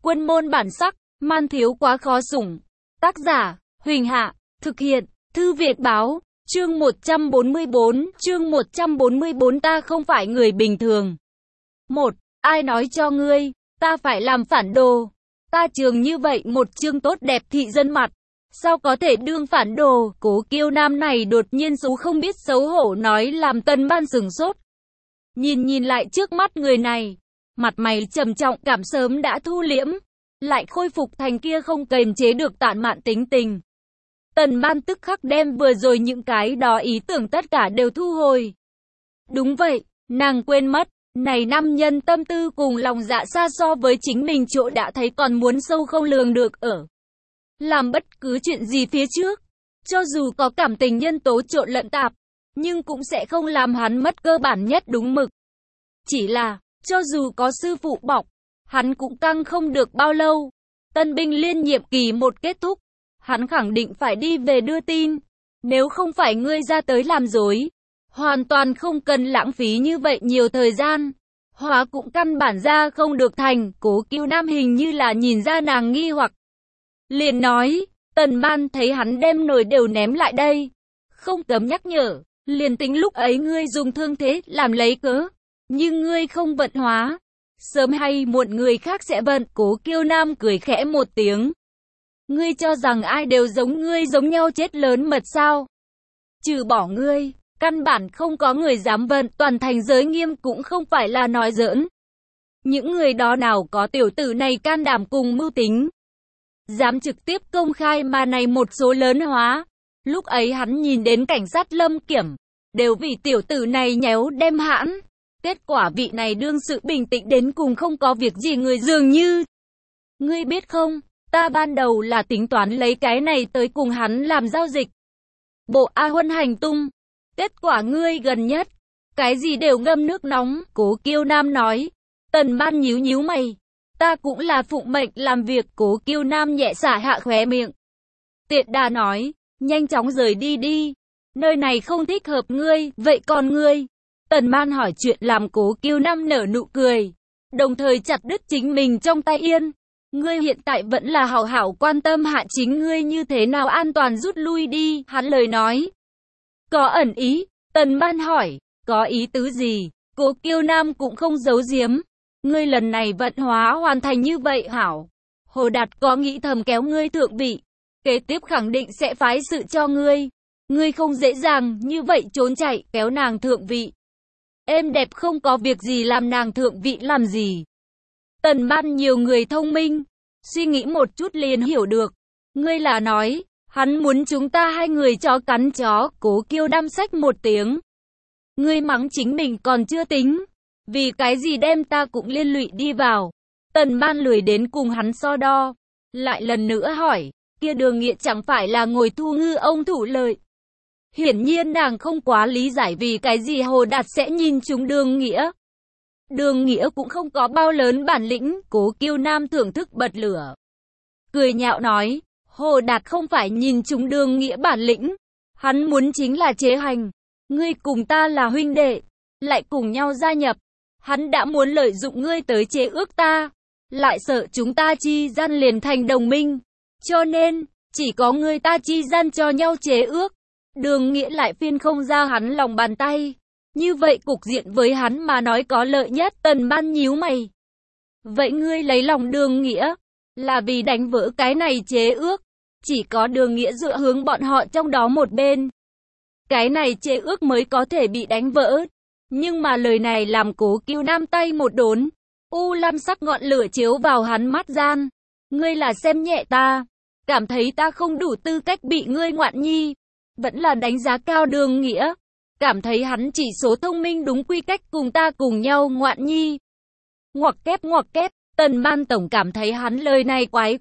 Quân môn bản sắc, man thiếu quá khó sủng. Tác giả, Huỳnh Hạ, thực hiện, Thư Việt Báo, chương 144, ta không phải người bình thường. 1. Ai nói cho ngươi, ta phải làm phản đồ? Ta trường như vậy một chương tốt đẹp thị dân mặt, sao có thể đương phản đồ? Cố Kiêu Nam này đột nhiên xú không biết xấu hổ nói làm Tần Ban sửng sốt. Nhìn lại trước mắt người này, mặt mày trầm trọng cảm sớm đã thu liễm, lại khôi phục thành kia không kềm chế được tản mạn tính tình. Tần Ban tức khắc đem vừa rồi những cái đó ý tưởng tất cả đều thu hồi. Đúng vậy, nàng quên mất, này nam nhân tâm tư cùng lòng dạ xa so với chính mình chỗ đã thấy còn muốn sâu không lường được ở. Làm bất cứ chuyện gì phía trước, cho dù có cảm tình nhân tố trộn lẫn tạp, nhưng cũng sẽ không làm hắn mất cơ bản nhất đúng mực. Chỉ là, cho dù có sư phụ bọc, hắn cũng căng không được bao lâu. Tân binh liên nhiệm kỳ một kết thúc, hắn khẳng định phải đi về đưa tin. Nếu không phải ngươi ra tới làm dối, hoàn toàn không cần lãng phí như vậy nhiều thời gian. Hóa cũng căn bản ra không được thành. Cố Kiêu Nam hình như là nhìn ra nàng nghi hoặc, liền nói, Tần Ban thấy hắn đem nồi đều ném lại đây, không cấm nhắc nhở, liền tính lúc ấy ngươi dùng thương thế làm lấy cớ, nhưng ngươi không vận hóa, sớm hay muộn người khác sẽ vận. Cố Kiêu Nam cười khẽ một tiếng. Ngươi cho rằng ai đều giống ngươi giống nhau chết lớn mật sao? Trừ bỏ ngươi, căn bản không có người dám vận. Toàn thành giới nghiêm cũng không phải là nói giỡn. Những người đó nào có tiểu tử này can đảm cùng mưu tính, dám trực tiếp công khai mà này một số lớn hóa. Lúc ấy hắn nhìn đến cảnh sát Lâm Kiểm, đều vì tiểu tử này nhéo đem hãn. Kết quả vị này đương sự bình tĩnh đến cùng không có việc gì người dường như. Ngươi biết không, ta ban đầu là tính toán lấy cái này tới cùng hắn làm giao dịch. Bộ A Huân hành tung. Kết quả ngươi gần nhất, cái gì đều ngâm nước nóng. Cố Kiêu Nam nói. Tần Ban nhíu mày. Ta cũng là phụng mệnh làm việc. Cố Kiêu Nam nhẹ xả hạ khóe miệng. Tiện đà nói, nhanh chóng rời đi đi. Nơi này không thích hợp ngươi, vậy còn ngươi? Tần Ban hỏi chuyện làm Cố Kiêu Nam nở nụ cười, đồng thời chặt đứt chính mình trong tay yên. Ngươi hiện tại vẫn là hảo hảo quan tâm hạ chính ngươi như thế nào an toàn rút lui đi. Hắn lời nói có ẩn ý. Tần Ban hỏi, có ý tứ gì? Cố Kiêu Nam cũng không giấu giếm. Ngươi lần này vận hóa hoàn thành như vậy hảo, Hồ Đạt có nghĩ thầm kéo ngươi thượng vị, kế tiếp khẳng định sẽ phái sự cho ngươi. Ngươi không dễ dàng như vậy trốn chạy kéo nàng thượng vị. Êm đẹp không có việc gì làm nàng thượng vị làm gì? Tần Ban nhiều người thông minh, suy nghĩ một chút liền hiểu được. Ngươi là nói, hắn muốn chúng ta hai người chó cắn chó. Cố Kiêu Nam xách một tiếng. Ngươi mắng chính mình còn chưa tính, vì cái gì đem ta cũng liên lụy đi vào? Tần Ban lười đến cùng hắn so đo, lại lần nữa hỏi, kia Đường Nghĩa chẳng phải là ngồi thu ngư ông thủ lợi? Hiển nhiên nàng không quá lý giải vì cái gì Hồ Đạt sẽ nhìn chúng Đường Nghĩa. Đường Nghĩa cũng không có bao lớn bản lĩnh. Cố Kiêu Nam thưởng thức bật lửa, cười nhạo nói, Hồ Đạt không phải nhìn chúng Đường Nghĩa bản lĩnh, hắn muốn chính là chế hành. Ngươi cùng ta là huynh đệ, lại cùng nhau gia nhập, hắn đã muốn lợi dụng ngươi tới chế ước ta, lại sợ chúng ta chi gian liền thành đồng minh, cho nên chỉ có ngươi ta chi gian cho nhau chế ước. Đường Nghĩa lại phiên không ra hắn lòng bàn tay, như vậy cục diện với hắn mà nói có lợi nhất. Tần Ban nhíu mày. Vậy ngươi lấy lòng Đường Nghĩa là vì đánh vỡ cái này chế ước? Chỉ có Đường Nghĩa dựa hướng bọn họ trong đó một bên, cái này chế ước mới có thể bị đánh vỡ. Nhưng mà lời này làm Cố Kiêu Nam tay một đốn, u lam sắc ngọn lửa chiếu vào hắn mắt gian. Ngươi là xem nhẹ ta, cảm thấy ta không đủ tư cách bị ngươi ngoạn nhi, vẫn là đánh giá cao Đường Nghĩa, cảm thấy hắn chỉ số thông minh đúng quy cách cùng ta cùng nhau ngoạn nhi. Ngoặc kép, Tần Ban tổng cảm thấy hắn lời này quái.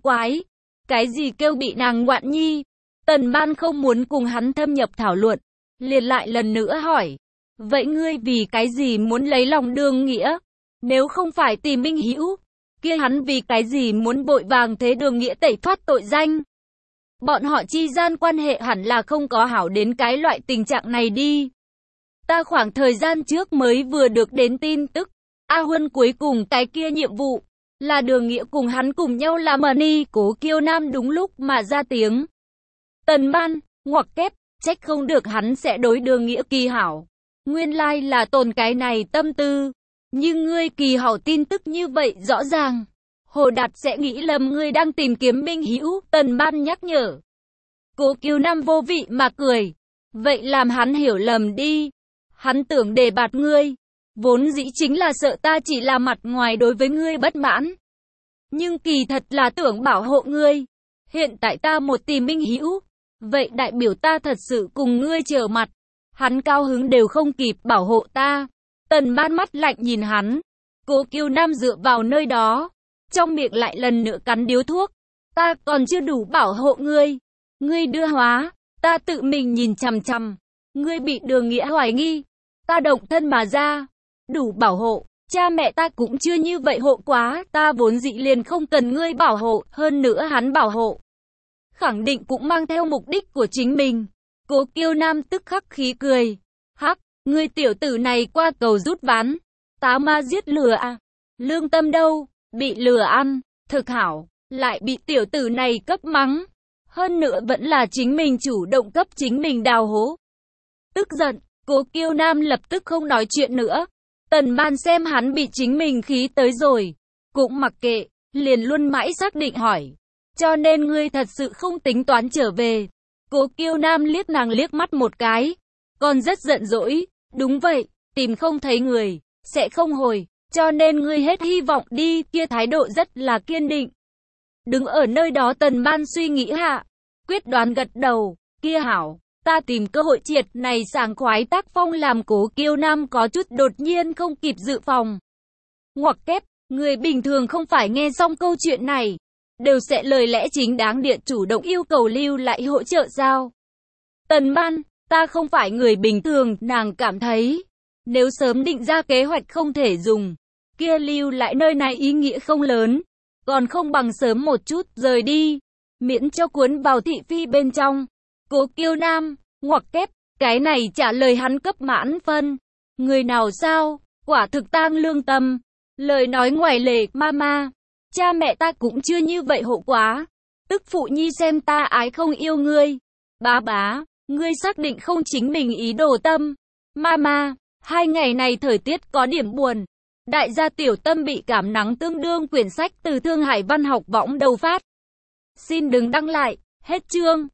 Cái gì kêu bị nàng ngoạn nhi? Tần Ban không muốn cùng hắn thâm nhập thảo luận, liền lại lần nữa hỏi, vậy ngươi vì cái gì muốn lấy lòng Đường Nghĩa? Nếu không phải tìm minh hữu, kia hắn vì cái gì muốn vội vàng thế Đường Nghĩa tẩy thoát tội danh? Bọn họ chi gian quan hệ hẳn là không có hảo đến cái loại tình trạng này đi. Ta khoảng thời gian trước mới vừa được đến tin tức, A Huân cuối cùng cái kia nhiệm vụ là Đường Nghĩa cùng hắn cùng nhau làm money. Cố Kiêu Nam đúng lúc mà ra tiếng. Tần Ban, ngoặc kép, trách không được hắn sẽ đối Đường Nghĩa kỳ hảo. Nguyên lai là tồn cái này tâm tư. Nhưng ngươi kỳ hảo tin tức như vậy rõ ràng. Hồ Đạt sẽ nghĩ lầm ngươi đang tìm kiếm minh hữu, Tần Ban nhắc nhở. Cố Kiêu Nam vô vị mà cười. Vậy làm hắn hiểu lầm đi. Hắn tưởng đề bạt ngươi. Vốn dĩ chính là sợ ta chỉ là mặt ngoài đối với ngươi bất mãn. Nhưng kỳ thật là tưởng bảo hộ ngươi. Hiện tại ta một tìm minh hữu. Vậy đại biểu ta thật sự cùng ngươi trở mặt. Hắn cao hứng đều không kịp bảo hộ ta. Tần Ban mắt lạnh nhìn hắn. Cố Kiêu Nam dựa vào nơi đó. Trong miệng lại lần nữa cắn điếu thuốc. Ta còn chưa đủ bảo hộ ngươi. Ngươi đưa hóa. Ta tự mình nhìn chằm chằm. Ngươi bị Đường Nghĩa hoài nghi. Ta động thân mà ra. Đủ bảo hộ. Cha mẹ ta cũng chưa như vậy hộ quá. Ta vốn dĩ liền không cần ngươi bảo hộ. Hơn nữa hắn bảo hộ. Khẳng định cũng mang theo mục đích của chính mình. Cố Kiêu Nam tức khắc khí cười. Hắc, ngươi tiểu tử này qua cầu rút ván. Tá ma giết lừa à. Lương tâm đâu, bị lừa ăn. Thực hảo, lại bị tiểu tử này cấp mắng. Hơn nữa vẫn là chính mình chủ động cấp chính mình đào hố. Tức giận, Cố Kiêu Nam lập tức không nói chuyện nữa. Tần Ban xem hắn bị chính mình khí tới rồi. Cũng mặc kệ, liền luôn mãi xác định hỏi. Cho nên ngươi thật sự không tính toán trở về. Cố Kiêu Nam liếc nàng liếc mắt một cái. Còn rất giận dỗi. Đúng vậy, tìm không thấy người, sẽ không hồi. Cho nên ngươi hết hy vọng đi. Kia thái độ rất là kiên định. Đứng ở nơi đó Tần Ban suy nghĩ hạ. Quyết đoán gật đầu. Kia hảo, ta tìm cơ hội triệt này sảng khoái tác phong làm Cố Kiêu Nam có chút đột nhiên không kịp dự phòng. Ngoặc kép, người bình thường không phải nghe xong câu chuyện này. Đều sẽ lời lẽ chính đáng địa chủ động yêu cầu lưu lại hỗ trợ sao? Tần Ban, ta không phải người bình thường, nàng cảm thấy. Nếu sớm định ra kế hoạch không thể dùng, kia lưu lại nơi này ý nghĩa không lớn. Còn không bằng sớm một chút rời đi, miễn cho cuốn vào thị phi bên trong. Cố Kiêu Nam, ngoặc kép, cái này trả lời hắn cấp mãn phân. Người nào sao, quả thực tang lương tâm. Lời nói ngoài lề, mama. Cha mẹ ta cũng chưa như vậy hộ quá. Tức phụ nhi xem ta ái không yêu ngươi. Bá bá, ngươi xác định không chính mình ý đồ tâm. Mama, 2 ngày này thời tiết có điểm buồn. Đại gia tiểu tâm bị cảm nắng tương đương. Quyển sách từ Thương Hải Văn học võng đầu phát. Xin đừng đăng lại, hết chương.